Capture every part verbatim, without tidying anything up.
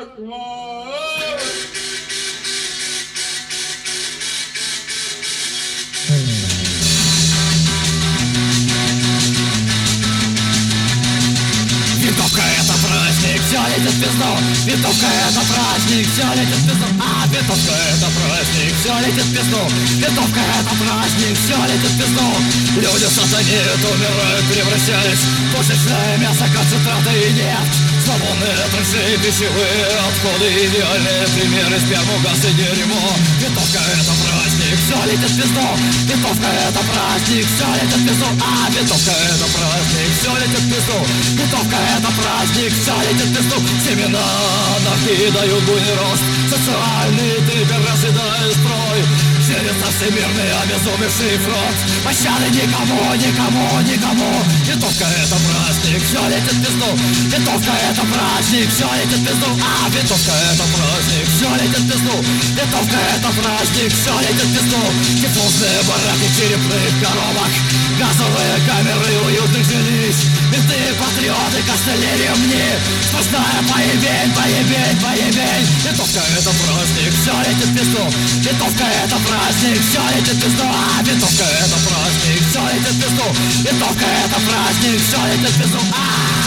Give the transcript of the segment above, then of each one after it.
Винтовка — это праздник, все летит в пизду. Винтовка — это праздник, все летит в пизду. А, винтовка — это праздник, все летит в пизду. Винтовка — это праздник, все летит в пизду. Люди сатанеют, умирают, превращаясь в пушечное мясо, концентраты и нефть. Свободные траншеи, пищевые отходы, идеальные примеры, сперму, газ и дерьмо. Винтовка — это праздник, все летит в пизду. Винтовка — это праздник, все летит в пизду. А, винтовка — это праздник, все летит в пизду. Винтовка — это праздник, все летит в пизду. Семена анархии дают буйный рост. Социальный триггер разъедает строй. Ширится всемирный обезумевший фронт. Пощады никому, никому, никому. Винтовка — это праздник, все летит в пизду. Винтовка — это праздник, все летит в пизду. А, винтовка — это праздник, все летит в пизду. Винтовка — это праздник, все летит в пизду. Диффузные бараки черепных коробок, газовые камеры уютных жилищ. Менты, патриоты, костыли, ремни. Сплошная поебень, поебень, поебень. Винтовка — это праздник, все летит в пизду. Винтовка — это праздник, все летит в пизду. А, винтовка — это праздник, все летит в пизду. Винтовка — это праздник, все летит в пизду. А!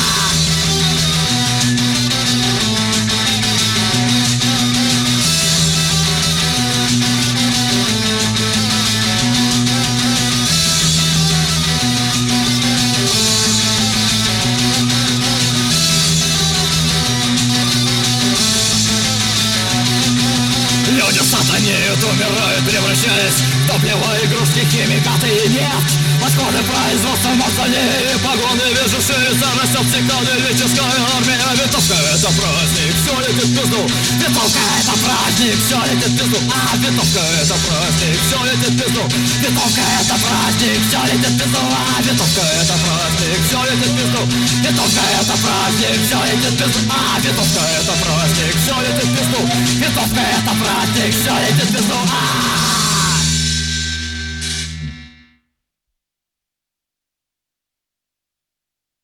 Люди сатанеют, умирают, превращаясь в топливо, игрушки, химикаты и нефть. Подходы производства, мавзолеи, погоны, вижу, ширится, растет психоделическая армия. Винтовка — это праздник, все летит в пизду. Винтовка — это праздник, все летит в пизду. А, винтовка — это праздник, все летит в пизду. Винтовка — это праздник, все летит в пизду. А, винтовка — это праздник, все летит в пизду. Винтовка — это праздник, все летит в пизду. А, винтовка — это праздник, все летит в пизду. Винтовка — это праздник, все летит в пизду. А!